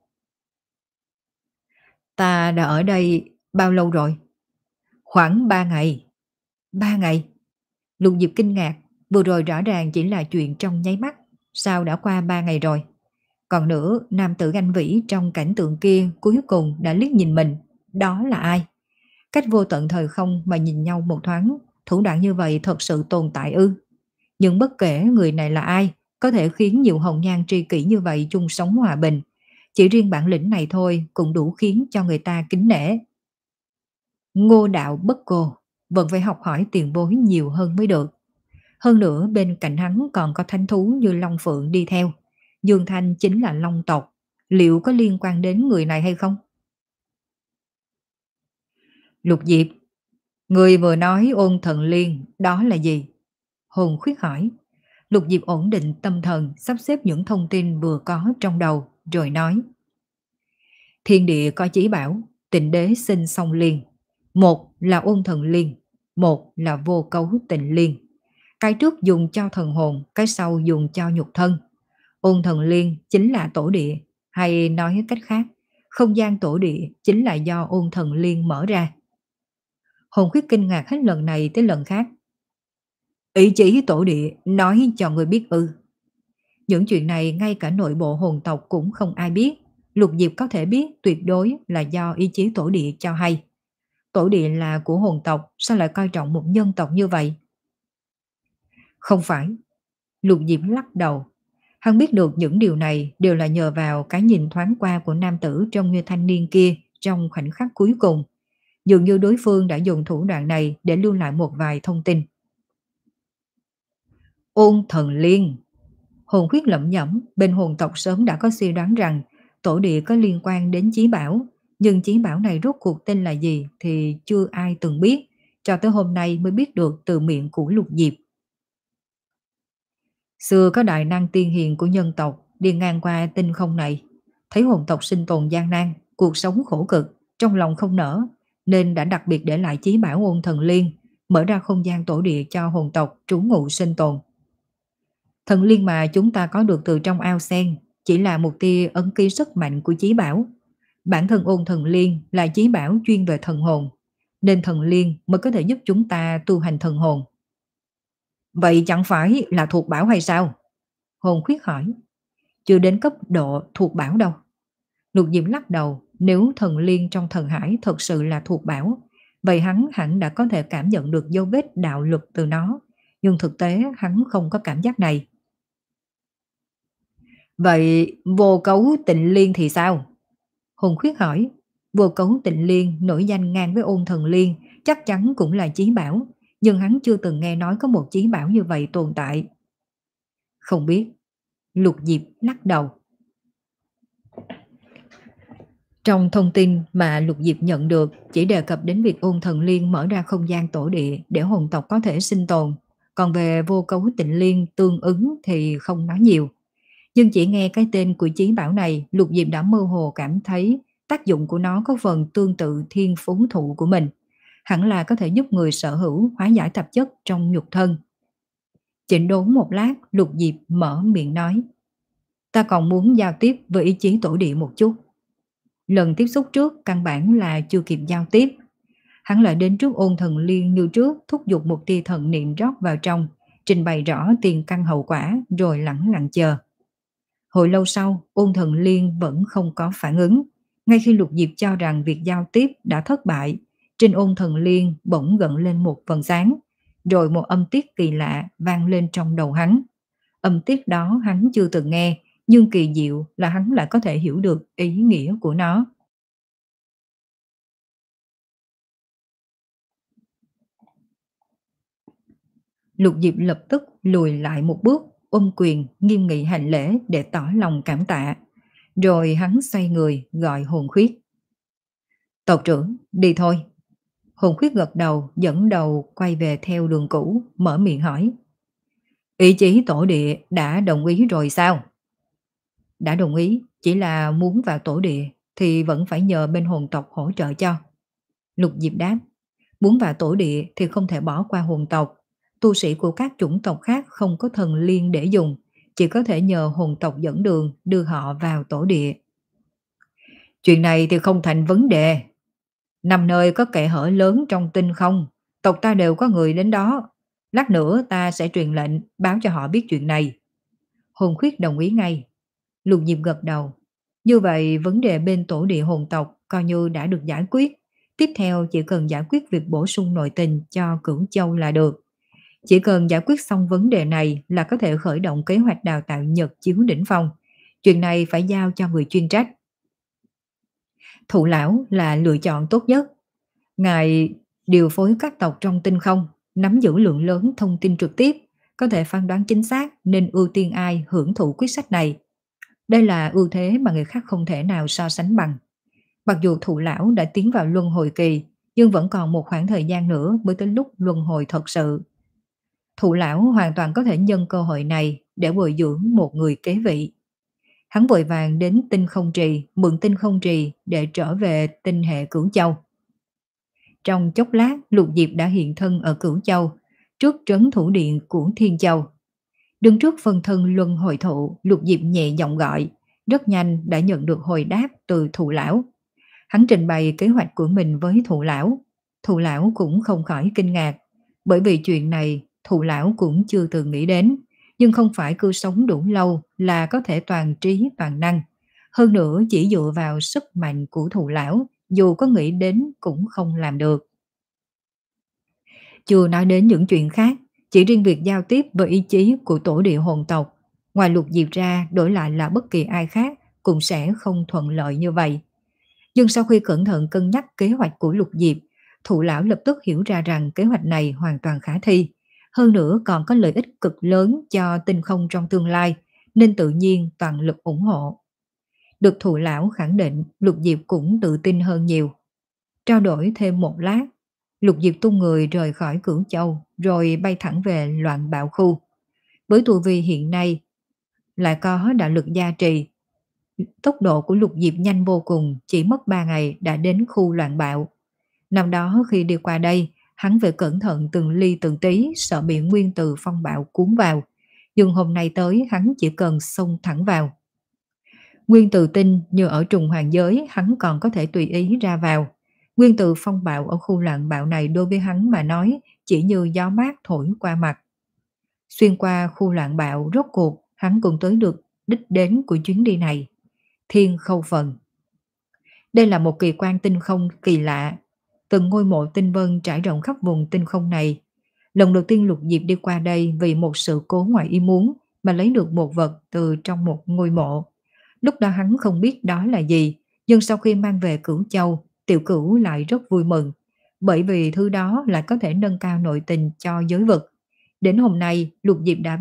[SPEAKER 1] Ta đã ở đây bao lâu rồi? Khoảng ba ngày. Ba ngày? Lục Diệp kinh ngạc, vừa rồi rõ ràng chỉ là chuyện trong nháy mắt, sao đã qua ba ngày rồi? Còn nữa, nam tử anh vĩ trong cảnh tượng kia cuối cùng đã liếc nhìn mình, đó là ai? Cách vô tận thời không mà nhìn nhau một thoáng, thủ đoạn như vậy thật sự tồn tại ư? Nhưng bất kể người này là ai, có thể khiến nhiều hồng nhan tri kỷ như vậy chung sống hòa bình. Chỉ riêng bản lĩnh này thôi cũng đủ khiến cho người ta kính nể. Ngô đạo bất cô, vẫn phải học hỏi tiền bối nhiều hơn mới được. Hơn nữa bên cạnh hắn còn có thanh thú như Long Phượng đi theo. Dương Thanh chính là Long tộc, liệu có liên quan đến người này hay không? Lục Diệp, người vừa nói ôn thần liên, đó là gì? Hồn Khuyết hỏi. Lục Diệp ổn định tâm thần, sắp xếp những thông tin vừa có trong đầu, rồi nói. Thiên địa có chí bảo, tịnh đế sinh song liên. Một là ôn thần liên, một là vô cấu tịnh liên. Cái trước dùng cho thần hồn, cái sau dùng cho nhục thân. Ôn thần liên chính là tổ địa, hay nói cách khác, không gian tổ địa chính là do ôn thần liên mở ra. Hồn Khuyết kinh ngạc hết lần này tới lần khác. Ý chí tổ địa nói cho người biết ư? Những chuyện này ngay cả nội bộ hồn tộc cũng không ai biết. Lục Diệp có thể biết tuyệt đối là do ý chí tổ địa cho hay. Tổ địa là của hồn tộc, sao lại coi trọng một nhân tộc như vậy? Không phải. Lục Diệp lắc đầu. Hắn biết được những điều này đều là nhờ vào cái nhìn thoáng qua của nam tử trong như thanh niên kia trong khoảnh khắc cuối cùng. Dường như đối phương đã dùng thủ đoạn này để lưu lại một vài thông tin. Ôn thần liên. Hồn Khuyết lẩm nhẩm, bên hồn tộc sớm đã có suy đoán rằng tổ địa có liên quan đến chí bảo, nhưng chí bảo này rốt cuộc tên là gì thì chưa ai từng biết, cho tới hôm nay mới biết được từ miệng của Lục Diệp. Xưa có đại năng tiên hiền của nhân tộc đi ngang qua tinh không này, thấy hồn tộc sinh tồn gian nan, cuộc sống khổ cực, trong lòng không nở, nên đã đặc biệt để lại chí bảo ôn thần liên, mở ra không gian tổ địa cho hồn tộc trú ngụ sinh tồn. Thần liên mà chúng ta có được từ trong ao sen chỉ là một tia ấn ký sức mạnh của chí bảo. Bản thân ôn thần liên là chí bảo chuyên về thần hồn, nên thần liên mới có thể giúp chúng ta tu hành thần hồn. Vậy chẳng phải là thuộc bảo hay sao? Hồn Khuyết hỏi. Chưa đến cấp độ thuộc bảo đâu. Lục Diệp lắc đầu, nếu thần liên trong thần hải thật sự là thuộc bảo, vậy hắn hẳn đã có thể cảm nhận được dấu vết đạo lực từ nó, nhưng thực tế hắn không có cảm giác này. Vậy vô cấu tịnh liên thì sao? Hồn Khuyết hỏi. Vô cấu tịnh liên nổi danh ngang với ôn thần liên, chắc chắn cũng là chí bảo, nhưng hắn chưa từng nghe nói có một chí bảo như vậy tồn tại. Không biết. Lục Diệp lắc đầu. Trong thông tin mà Lục Diệp nhận được chỉ đề cập đến việc Ôn Thần Liên mở ra không gian tổ địa để hồn tộc có thể sinh tồn, còn về vô cấu tịnh liên tương ứng thì không nói nhiều. Nhưng chỉ nghe cái tên của chí bảo này, Lục Diệp đã mơ hồ cảm thấy tác dụng của nó có phần tương tự thiên phú thụ của mình. Hẳn là có thể giúp người sở hữu hóa giải tạp chất trong nhục thân. Chỉnh đốn một lát, Lục Diệp mở miệng nói. Ta còn muốn giao tiếp với ý chí tổ địa một chút. Lần tiếp xúc trước căn bản là chưa kịp giao tiếp. Hắn lại đến trước Ôn Thần Liên như trước, thúc giục một tia thần niệm rót vào trong, trình bày rõ tiền căn hậu quả rồi lẳng lặng chờ. Hồi lâu sau, Ôn Thần Liên vẫn không có phản ứng. Ngay khi Lục Diệp cho rằng việc giao tiếp đã thất bại, trên Ôn Thần Liên bỗng gợn lên một vầng sáng, rồi một âm tiết kỳ lạ vang lên trong đầu hắn. Âm tiết đó hắn chưa từng nghe, nhưng kỳ diệu là hắn lại có thể hiểu được ý nghĩa của nó. Lục Diệp lập tức lùi lại một bước, ôm quyền nghiêm nghị hành lễ để tỏ lòng cảm tạ. Rồi hắn xoay người gọi Hồn Khuyết. Tộc trưởng, đi thôi. Hồn Khuyết gật đầu, dẫn đầu quay về theo đường cũ, mở miệng hỏi. Ý chí tổ địa đã đồng ý rồi sao? Đã đồng ý, chỉ là muốn vào tổ địa thì vẫn phải nhờ bên hồn tộc hỗ trợ cho. Lục Diệp đáp, muốn vào tổ địa thì không thể bỏ qua hồn tộc. Tu sĩ của các chủng tộc khác không có thần liên để dùng, chỉ có thể nhờ hồn tộc dẫn đường đưa họ vào tổ địa. Chuyện này thì không thành vấn đề. Năm nơi có kẽ hở lớn trong tinh không, tộc ta đều có người đến đó. Lát nữa ta sẽ truyền lệnh báo cho họ biết chuyện này. Hồn Khuyết đồng ý ngay. Lục Diệp gật đầu. Như vậy vấn đề bên tổ địa hồn tộc coi như đã được giải quyết. Tiếp theo chỉ cần giải quyết việc bổ sung nội tình cho Cửu Châu là được. Chỉ cần giải quyết xong vấn đề này là có thể khởi động kế hoạch đào tạo Nhật chiếu đỉnh phong. Chuyện này phải giao cho người chuyên trách. Thụ lão là lựa chọn tốt nhất. Ngài điều phối các tộc trong tinh không, nắm giữ lượng lớn thông tin trực tiếp, có thể phán đoán chính xác nên ưu tiên ai hưởng thụ quyết sách này. Đây là ưu thế mà người khác không thể nào so sánh bằng. Mặc dù Thụ lão đã tiến vào luân hồi kỳ, nhưng vẫn còn một khoảng thời gian nữa mới tới lúc luân hồi thật sự. Thụ lão hoàn toàn có thể nhân cơ hội này để bồi dưỡng một người kế vị. Hắn vội vàng đến tinh không trì, mượn tinh không trì để trở về tinh hệ Cửu Châu. Trong chốc lát, Lục Diệp đã hiện thân ở Cửu Châu, trước trấn thủ điện của Thiên Châu. Đứng trước phân thân luân hồi thụ, Lục Diệp nhẹ giọng gọi, rất nhanh đã nhận được hồi đáp từ Thụ lão. Hắn trình bày kế hoạch của mình với Thụ lão. Thụ lão cũng không khỏi kinh ngạc, bởi vì chuyện này Thụ lão cũng chưa từng nghĩ đến, nhưng không phải cứ sống đủ lâu là có thể toàn trí toàn năng. Hơn nữa chỉ dựa vào sức mạnh của Thụ lão, dù có nghĩ đến cũng không làm được. Chưa nói đến những chuyện khác, chỉ riêng việc giao tiếp với ý chí của tổ địa hồn tộc, ngoài Lục Diệp ra đổi lại là bất kỳ ai khác cũng sẽ không thuận lợi như vậy. Nhưng sau khi cẩn thận cân nhắc kế hoạch của Lục Diệp, Thụ lão lập tức hiểu ra rằng kế hoạch này hoàn toàn khả thi, hơn nữa còn có lợi ích cực lớn cho tinh không trong tương lai, nên tự nhiên toàn lực ủng hộ. Được Thụ lão khẳng định, Lục Diệp cũng tự tin hơn nhiều. Trao đổi thêm một lát, Lục Diệp tung người rời khỏi Cửu Châu rồi bay thẳng về Loạn Bạo khu. Với tu vi hiện nay lại có đạo lực gia trì, tốc độ của Lục Diệp nhanh vô cùng, chỉ mất ba ngày đã đến khu Loạn Bạo. Năm đó khi đi qua đây, hắn về cẩn thận từng ly từng tí, sợ bị nguyên từ phong bạo cuốn vào. Nhưng hôm nay tới hắn chỉ cần xông thẳng vào. Nguyên từ tinh như ở trùng hoàng giới hắn còn có thể tùy ý ra vào. Nguyên từ phong bạo ở khu Loạn Bạo này đối với hắn mà nói chỉ như gió mát thổi qua mặt. Xuyên qua khu Loạn Bạo, rốt cuộc hắn cũng tới được đích đến của chuyến đi này. Thiên Khâu Phần. Đây là một kỳ quan tinh không kỳ lạ. Từng ngôi mộ tinh vân trải rộng khắp vùng tinh không này. Lần đầu tiên Lục Diệp đi qua đây vì một sự cố ngoài ý muốn mà lấy được một vật từ trong một ngôi mộ. Lúc đó hắn không biết đó là gì, nhưng sau khi mang về Cửu Châu, Tiểu Cửu lại rất vui mừng, bởi vì thứ đó lại có thể nâng cao nội tình cho giới vực. Đến hôm nay, Lục Diệp đã biết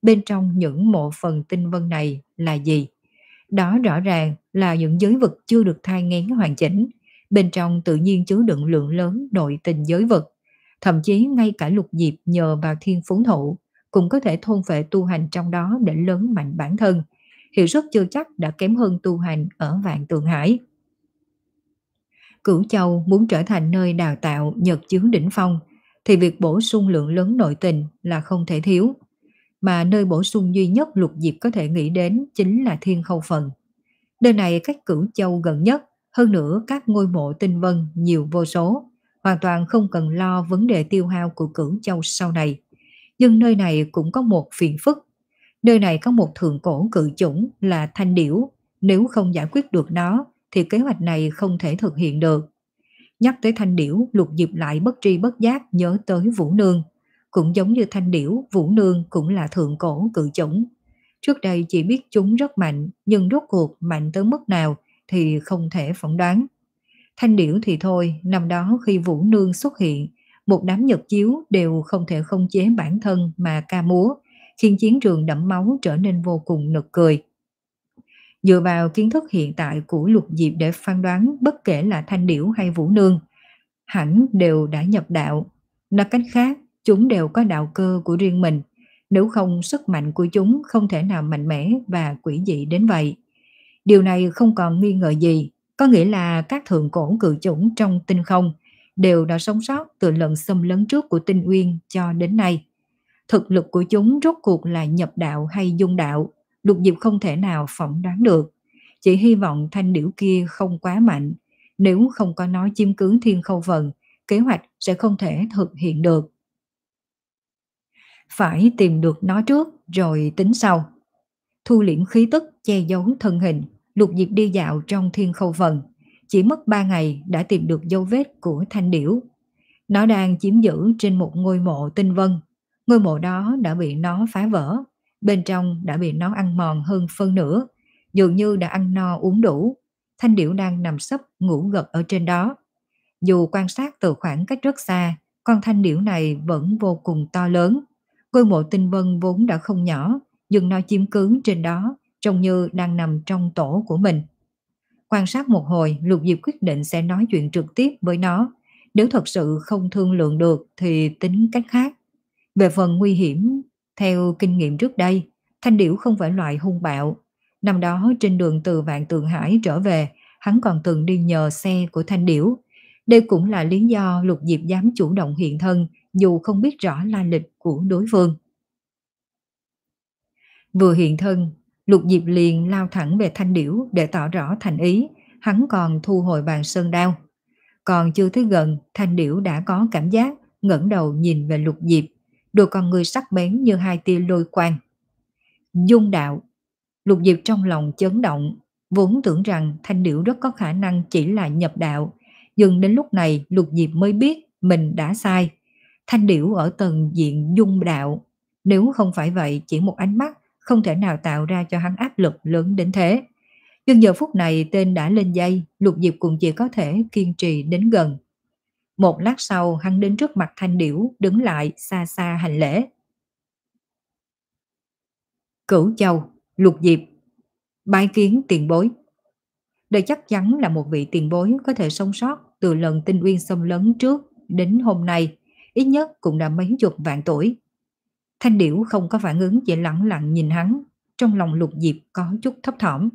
[SPEAKER 1] bên trong những mộ phần tinh vân này là gì. Đó rõ ràng là những giới vực chưa được thai nghén hoàn chỉnh, bên trong tự nhiên chứa đựng lượng lớn nội tình giới vực. Thậm chí ngay cả Lục Diệp nhờ vào thiên phú thụ cũng có thể thôn phệ tu hành trong đó để lớn mạnh bản thân. Hiệu suất chưa chắc đã kém hơn tu hành ở Vạn Tượng Hải. Cửu Châu muốn trở thành nơi đào tạo nhật chiếu đỉnh phong thì việc bổ sung lượng lớn nội tình là không thể thiếu. Mà nơi bổ sung duy nhất Lục Diệp có thể nghĩ đến chính là Thiên Khâu Phần. Nơi này cách Cửu Châu gần nhất, hơn nữa các ngôi mộ tinh vân nhiều vô số, hoàn toàn không cần lo vấn đề tiêu hao của Cửu Châu sau này. Nhưng nơi này cũng có một phiền phức. Nơi này có một thượng cổ cự chủng là thanh điểu, nếu không giải quyết được nó thì kế hoạch này không thể thực hiện được. Nhắc tới thanh điểu, Lục Diệp lại bất tri bất giác nhớ tới Vũ Nương. Cũng giống như thanh điểu, Vũ Nương cũng là thượng cổ cự chủng. Trước đây chỉ biết chúng rất mạnh, nhưng rốt cuộc mạnh tới mức nào thì không thể phỏng đoán. Thanh điểu thì thôi, năm đó khi Vũ Nương xuất hiện, một đám nhật chiếu đều không thể không chế bản thân mà ca múa, khiến chiến trường đẫm máu trở nên vô cùng nực cười. Dựa vào kiến thức hiện tại của Lục Diệp để phán đoán bất kể là Thanh Điểu hay Vũ Nương, hẳn đều đã nhập đạo. Nói cách khác, chúng đều có đạo cơ của riêng mình, nếu không sức mạnh của chúng không thể nào mạnh mẽ và quỷ dị đến vậy. Điều này không còn nghi ngờ gì, có nghĩa là các thượng cổ cự chủng trong tinh không đều đã sống sót từ lần xâm lấn trước của Tinh Uyên cho đến nay. Thực lực của chúng rốt cuộc là nhập đạo hay dung đạo, Lục Diệp không thể nào phỏng đoán được. Chỉ hy vọng thanh điểu kia không quá mạnh, nếu không có nó chiếm cứ Thiên Khâu Phần, kế hoạch sẽ không thể thực hiện được. Phải tìm được nó trước rồi tính sau. Thu liễm khí tức che giấu thân hình, Lục Diệp đi dạo trong Thiên Khâu Phần, chỉ mất ba ngày đã tìm được dấu vết của thanh điểu. Nó đang chiếm giữ trên một ngôi mộ tinh vân. Ngôi mộ đó đã bị nó phá vỡ, bên trong đã bị nó ăn mòn hơn phân nửa, dường như đã ăn no uống đủ. Thanh điểu đang nằm sấp ngủ gật ở trên đó. Dù quan sát từ khoảng cách rất xa, con thanh điểu này vẫn vô cùng to lớn. Ngôi mộ tinh vân vốn đã không nhỏ, nhưng nó chiếm cứ trên đó, trông như đang nằm trong tổ của mình. Quan sát một hồi, Lục Diệp quyết định sẽ nói chuyện trực tiếp với nó. Nếu thật sự không thương lượng được thì tính cách khác. Về phần nguy hiểm, theo kinh nghiệm trước đây, thanh điểu không phải loại hung bạo. Năm đó trên đường từ Vạn Tượng Hải trở về, hắn còn từng đi nhờ xe của thanh điểu. Đây cũng là lý do Lục Diệp dám chủ động hiện thân dù không biết rõ lai lịch của đối phương. Vừa hiện thân, Lục Diệp liền lao thẳng về thanh điểu để tỏ rõ thành ý, hắn còn thu hồi bàn sơn đao. Còn chưa tới gần, thanh điểu đã có cảm giác, ngẩng đầu nhìn về Lục Diệp, đôi con người sắc bén như hai tia lôi quang. Dung đạo. Lục Diệp trong lòng chấn động, vốn tưởng rằng thanh điểu rất có khả năng chỉ là nhập đạo, nhưng đến lúc này Lục Diệp mới biết mình đã sai. Thanh điểu ở tầng diện dung đạo, nếu không phải vậy chỉ một ánh mắt không thể nào tạo ra cho hắn áp lực lớn đến thế. Nhưng giờ phút này tên đã lên dây, Lục Diệp cũng chỉ có thể kiên trì đến gần. Một lát sau hắn đến trước mặt thanh điểu, đứng lại xa xa hành lễ. Cửu Châu, Lục Diệp, bái kiến tiền bối. Đây chắc chắn là một vị tiền bối có thể sống sót từ lần Tinh Uyên xâm lấn trước đến hôm nay, ít nhất cũng đã mấy chục vạn tuổi. Thanh điểu không có phản ứng, chỉ lẳng lặng nhìn hắn, trong lòng Lục Diệp có chút thấp thỏm.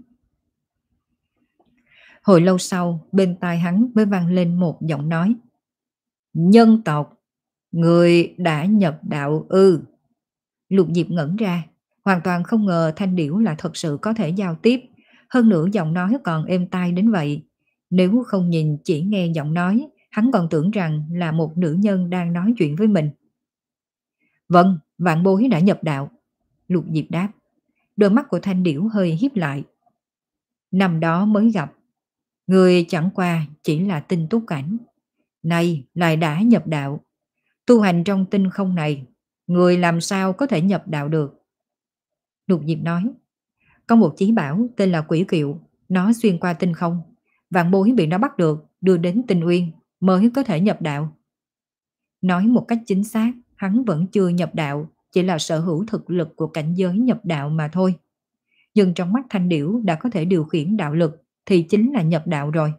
[SPEAKER 1] Hồi lâu sau, bên tai hắn mới vang lên một giọng nói. Nhân tộc, người đã nhập đạo ư? Lục Diệp ngẩn ra, hoàn toàn không ngờ thanh điểu là thật sự có thể giao tiếp, hơn nữa giọng nói còn êm tai đến vậy. Nếu không nhìn chỉ nghe giọng nói, hắn còn tưởng rằng là một nữ nhân đang nói chuyện với mình. Vâng, vạn bối đã nhập đạo. Lục Diệp đáp. Đôi mắt của thanh điểu hơi híp lại. Năm đó mới gặp, người chẳng qua chỉ là tinh túc cảnh, nay lại đã nhập đạo. Tu hành trong tinh không này, người làm sao có thể nhập đạo được? Lục Diệp nói. Có một chí bảo tên là Quỷ Kiệu, nó xuyên qua tinh không, vạn bối bị nó bắt được, đưa đến Tinh Uyên mới có thể nhập đạo. Nói một cách chính xác, hắn vẫn chưa nhập đạo, chỉ là sở hữu thực lực của cảnh giới nhập đạo mà thôi. Nhưng trong mắt Thanh Điểu đã có thể điều khiển đạo lực thì chính là nhập đạo rồi.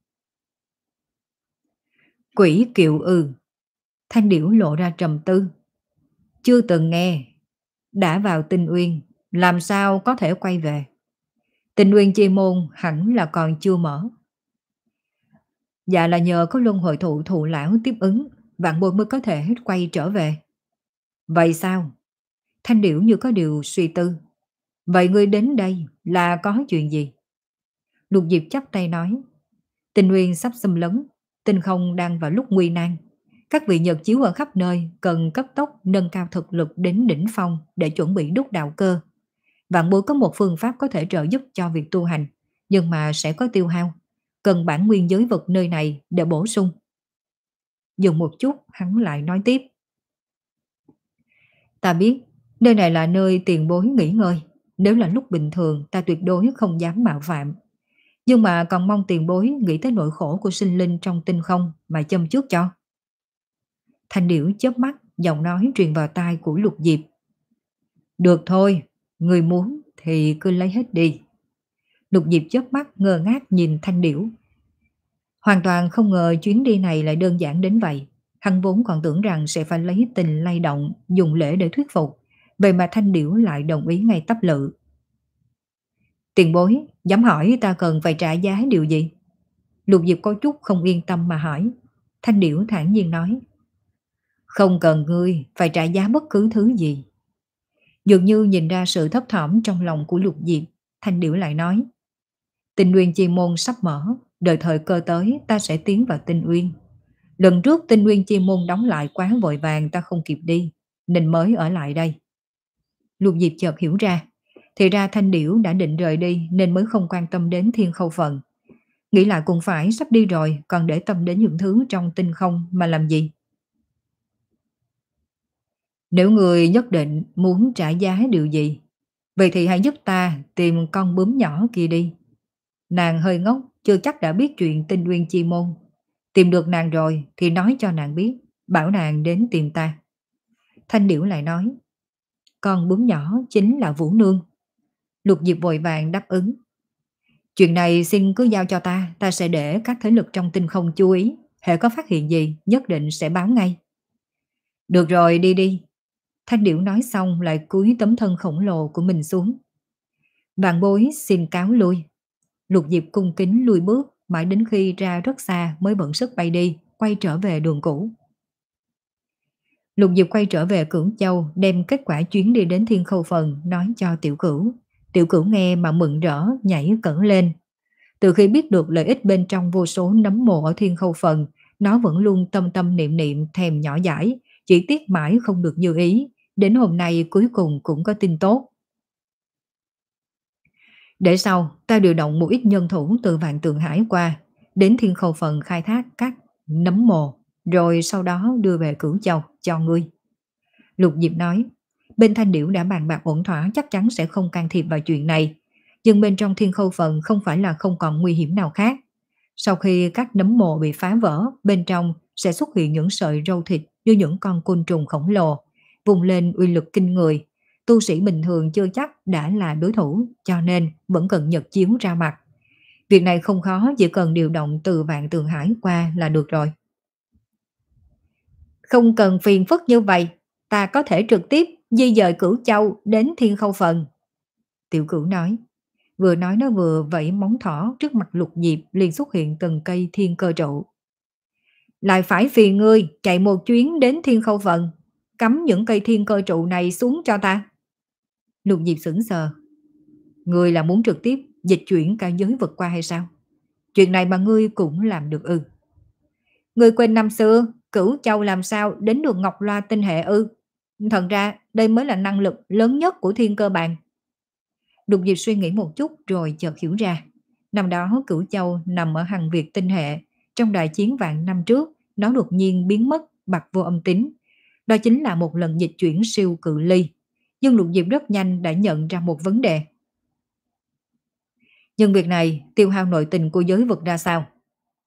[SPEAKER 1] Quỷ kiệu ư? Thanh Điểu lộ ra trầm tư. Chưa từng nghe. Đã vào Tinh Uyên, làm sao có thể quay về? Tinh Uyên chi môn hẳn là còn chưa mở. Dạ là nhờ có luân hồi thụ thụ lão tiếp ứng, vạn bối mới có thể quay trở về. Vậy sao? Thanh Điểu như có điều suy tư. Vậy ngươi đến đây là có chuyện gì? Lục Diệp chắp tay nói. Tinh Uyên sắp xâm lấn, tinh không đang vào lúc nguy nan. Các vị nhật chiếu ở khắp nơi cần cấp tốc nâng cao thực lực đến đỉnh phong để chuẩn bị đúc đạo cơ. Vạn bối có một phương pháp có thể trợ giúp cho việc tu hành, nhưng mà sẽ có tiêu hao. Cần bản nguyên giới vật nơi này để bổ sung. Dừng một chút, hắn lại nói tiếp. Ta biết, nơi này là nơi tiền bối nghỉ ngơi. Nếu là lúc bình thường, ta tuyệt đối không dám mạo phạm. Nhưng mà còn mong tiền bối nghĩ tới nỗi khổ của sinh linh trong tinh không mà châm trước cho. Thanh Điểu chớp mắt, giọng nói truyền vào tai của Lục Diệp. Được thôi, người muốn thì cứ lấy hết đi. Lục Diệp chớp mắt ngơ ngác nhìn Thanh Điểu. Hoàn toàn không ngờ chuyến đi này lại đơn giản đến vậy. Hắn vốn còn tưởng rằng sẽ phải lấy tình lay động, dùng lễ để thuyết phục. Vậy mà Thanh Điểu lại đồng ý ngay tắp lự. Tiền bối, dám hỏi ta cần phải trả giá điều gì? Lục Diệp có chút không yên tâm mà hỏi. Thanh Điểu thản nhiên nói. Không cần ngươi phải trả giá bất cứ thứ gì. Dường như nhìn ra sự thấp thỏm trong lòng của Lục Diệp, Thanh Điểu lại nói. Tinh Uyên chi môn sắp mở, đợi thời cơ tới ta sẽ tiến vào Tinh Uyên. Lần trước Tinh Uyên chi môn đóng lại quá vội vàng ta không kịp đi, nên mới ở lại đây. Lục Diệp chợt hiểu ra, thì ra Thanh Điểu đã định rời đi nên mới không quan tâm đến thiên khâu phận. Nghĩ lại cũng phải sắp đi rồi, còn để tâm đến những thứ trong tinh không mà làm gì? Nếu người nhất định muốn trả giá điều gì, vậy thì hãy giúp ta tìm con bướm nhỏ kia đi. Nàng hơi ngốc, chưa chắc đã biết chuyện Tinh Uyên chi môn. Tìm được nàng rồi thì nói cho nàng biết, bảo nàng đến tìm ta. Thanh Điểu lại nói, con bướm nhỏ chính là Vũ Nương. Lục Diệp vội vàng đáp ứng. Chuyện này xin cứ giao cho ta, ta sẽ để các thế lực trong tinh không chú ý. Hễ có phát hiện gì, nhất định sẽ báo ngay. Được rồi, đi đi. Thanh Điểu nói xong lại cúi tấm thân khổng lồ của mình xuống. Vạn bối xin cáo lui. Lục Diệp cung kính lui bước, mãi đến khi ra rất xa mới bận sức bay đi, quay trở về đường cũ. Lục Diệp quay trở về Cửu Châu, đem kết quả chuyến đi đến Thiên Khâu Phần nói cho Tiểu Cửu. Tiểu Cửu nghe mà mừng rỡ, nhảy cẫng lên. Từ khi biết được lợi ích bên trong vô số nấm mồ ở Thiên Khâu Phần, nó vẫn luôn tâm tâm niệm niệm thèm nhỏ dãi, chỉ tiếc mãi không được như ý. Đến hôm nay cuối cùng cũng có tin tốt. Để sau, ta điều động một ít nhân thủ từ Vạn Tượng Hải qua, đến Thiên Khâu Phần khai thác các nấm mồ, rồi sau đó đưa về Cửu Châu cho ngươi. Lục Diệp nói, bên Thanh Điểu đã bàn bạc ổn thỏa chắc chắn sẽ không can thiệp vào chuyện này. Nhưng bên trong Thiên Khâu Phần không phải là không còn nguy hiểm nào khác. Sau khi các nấm mồ bị phá vỡ, bên trong sẽ xuất hiện những sợi râu thịt như những con côn trùng khổng lồ, vùng lên uy lực kinh người. Tu sĩ bình thường chưa chắc đã là đối thủ, cho nên vẫn cần nhật chiếu ra mặt. Việc này không khó, chỉ cần điều động từ Vạn Tượng Hải qua là được rồi. Không cần phiền phức như vậy, ta có thể trực tiếp di dời Cửu Châu đến Thiên Khâu Phần. Tiểu Cửu nói. Vừa nói nó vừa vẫy móng thỏ trước mặt Lục Diệp, liền xuất hiện từng cây thiên cơ trụ. Lại phải phiền ngươi chạy một chuyến đến Thiên Khâu Phần, cắm những cây thiên cơ trụ này xuống cho ta. Lục Diệp sững sờ. Ngươi là muốn trực tiếp dịch chuyển cả giới vực qua hay sao? Chuyện này mà ngươi cũng làm được ư? Ngươi quên năm xưa Cửu Châu làm sao đến được Ngọc Loa tinh hệ ư? Thật ra đây mới là năng lực lớn nhất của thiên cơ bàn. Lục Diệp suy nghĩ một chút rồi chợt hiểu ra. Năm đó Cửu Châu nằm ở Hằng Việt tinh hệ. Trong đại chiến vạn năm trước, nó đột nhiên biến mất bặt vô âm tín. Đó chính là một lần dịch chuyển siêu cự ly. Nhưng Lục Diệp rất nhanh đã nhận ra một vấn đề. Nhưng việc này tiêu hao nội tình của giới vực ra sao?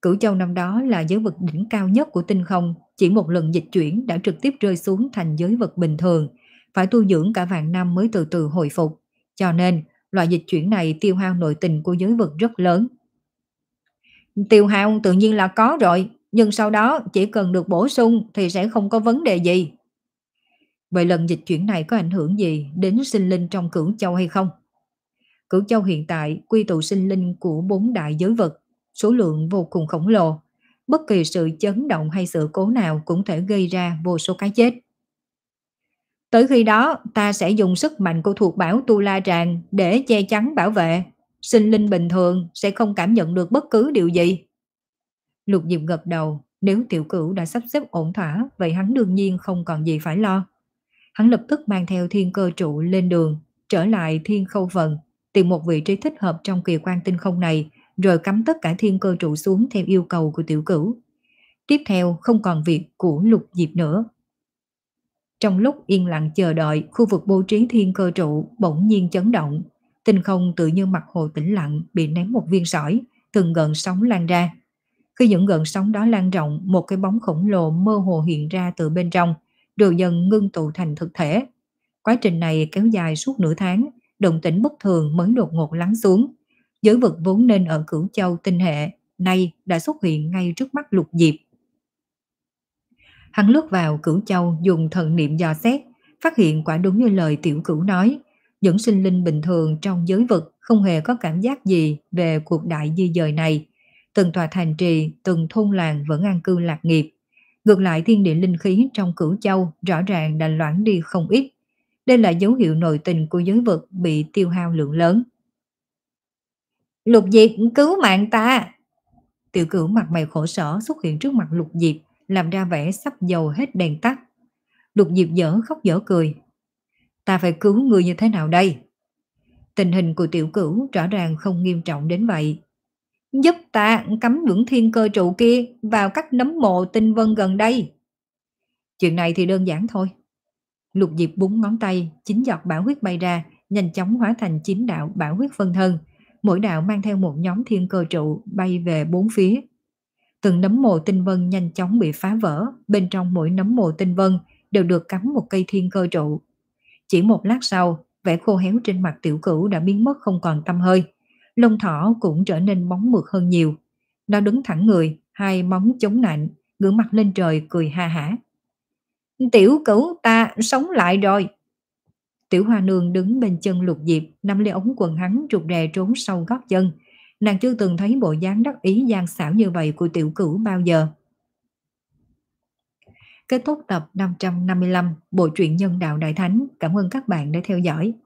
[SPEAKER 1] Cửu Châu năm đó là giới vực đỉnh cao nhất của tinh không, chỉ một lần dịch chuyển đã trực tiếp rơi xuống thành giới vực bình thường, phải tu dưỡng cả vạn năm mới từ từ hồi phục. Cho nên, loại dịch chuyển này tiêu hao nội tình của giới vực rất lớn. Tiêu hao tự nhiên là có rồi, nhưng sau đó chỉ cần được bổ sung thì sẽ không có vấn đề gì. Vậy lần dịch chuyển này có ảnh hưởng gì đến sinh linh trong Cửu Châu hay không? Cửu Châu hiện tại quy tụ sinh linh của bốn đại giới vực, số lượng vô cùng khổng lồ. Bất kỳ sự chấn động hay sự cố nào cũng thể gây ra vô số cái chết. Tới khi đó, ta sẽ dùng sức mạnh của thuộc bảo Tu La Tràng để che chắn bảo vệ. Sinh linh bình thường sẽ không cảm nhận được bất cứ điều gì. Lục Diệp gật đầu, nếu Tiểu Cửu đã sắp xếp ổn thỏa, vậy hắn đương nhiên không còn gì phải lo. Hắn lập tức mang theo thiên cơ trụ lên đường, trở lại thiên khâu vần, tìm một vị trí thích hợp trong kỳ quan tinh không này, rồi cắm tất cả thiên cơ trụ xuống theo yêu cầu của Tiểu Cửu. Tiếp theo không còn việc của Lục Diệp nữa. Trong lúc yên lặng chờ đợi, khu vực bố trí thiên cơ trụ bỗng nhiên chấn động. Tinh không tự như mặt hồ tĩnh lặng bị ném một viên sỏi, từng gợn sóng lan ra. Khi những gợn sóng đó lan rộng, một cái bóng khổng lồ mơ hồ hiện ra từ bên trong, rồi dần ngưng tụ thành thực thể. Quá trình này kéo dài suốt nửa tháng, động tĩnh bất thường mới đột ngột lắng xuống. Giới vực vốn nên ở Cửu Châu tinh hệ, nay đã xuất hiện ngay trước mắt Lục Diệp. Hắn lướt vào Cửu Châu dùng thần niệm dò xét, phát hiện quả đúng như lời Tiểu Cửu nói. Những sinh linh bình thường trong giới vực không hề có cảm giác gì về cuộc đại di dời này. Từng tòa thành trì, từng thôn làng vẫn an cư lạc nghiệp. Ngược lại thiên địa linh khí trong Cửu Châu rõ ràng đã loãng đi không ít. Đây là dấu hiệu nội tình của giới vực bị tiêu hao lượng lớn. Lục Diệp cứu mạng ta! Tiểu Cửu mặt mày khổ sở xuất hiện trước mặt Lục Diệp, làm ra vẻ sắp dầu hết đèn tắt. Lục Diệp dở khóc dở cười. Ta phải cứu người như thế nào đây? Tình hình của Tiểu Cửu rõ ràng không nghiêm trọng đến vậy. Giúp ta cắm những thiên cơ trụ kia vào các nấm mộ tinh vân gần đây. Chuyện này thì đơn giản thôi. Lục Diệp búng ngón tay, chín giọt bảo huyết bay ra, nhanh chóng hóa thành chín đạo bảo huyết phân thân. Mỗi đạo mang theo một nhóm thiên cơ trụ bay về bốn phía. Từng nấm mộ tinh vân nhanh chóng bị phá vỡ, bên trong mỗi nấm mộ tinh vân đều được cắm một cây thiên cơ trụ. Chỉ một lát sau, vẻ khô héo trên mặt Tiểu Cửu đã biến mất không còn tăm hơi. Lông thỏ cũng trở nên bóng mượt hơn nhiều. Nó đứng thẳng người, hai móng chống nạnh, ngửa mặt lên trời cười ha hả. Tiểu Cửu ta sống lại rồi. Tiểu Hoa Nương đứng bên chân Lục Diệp, nắm lấy ống quần hắn rụt rè trốn sau gót chân. Nàng chưa từng thấy bộ dáng đắc ý gian xảo như vậy của Tiểu Cửu bao giờ. Kết thúc tập năm trăm năm mươi lăm bộ truyện Nhân Đạo Đại Thánh. Cảm ơn các bạn đã theo dõi.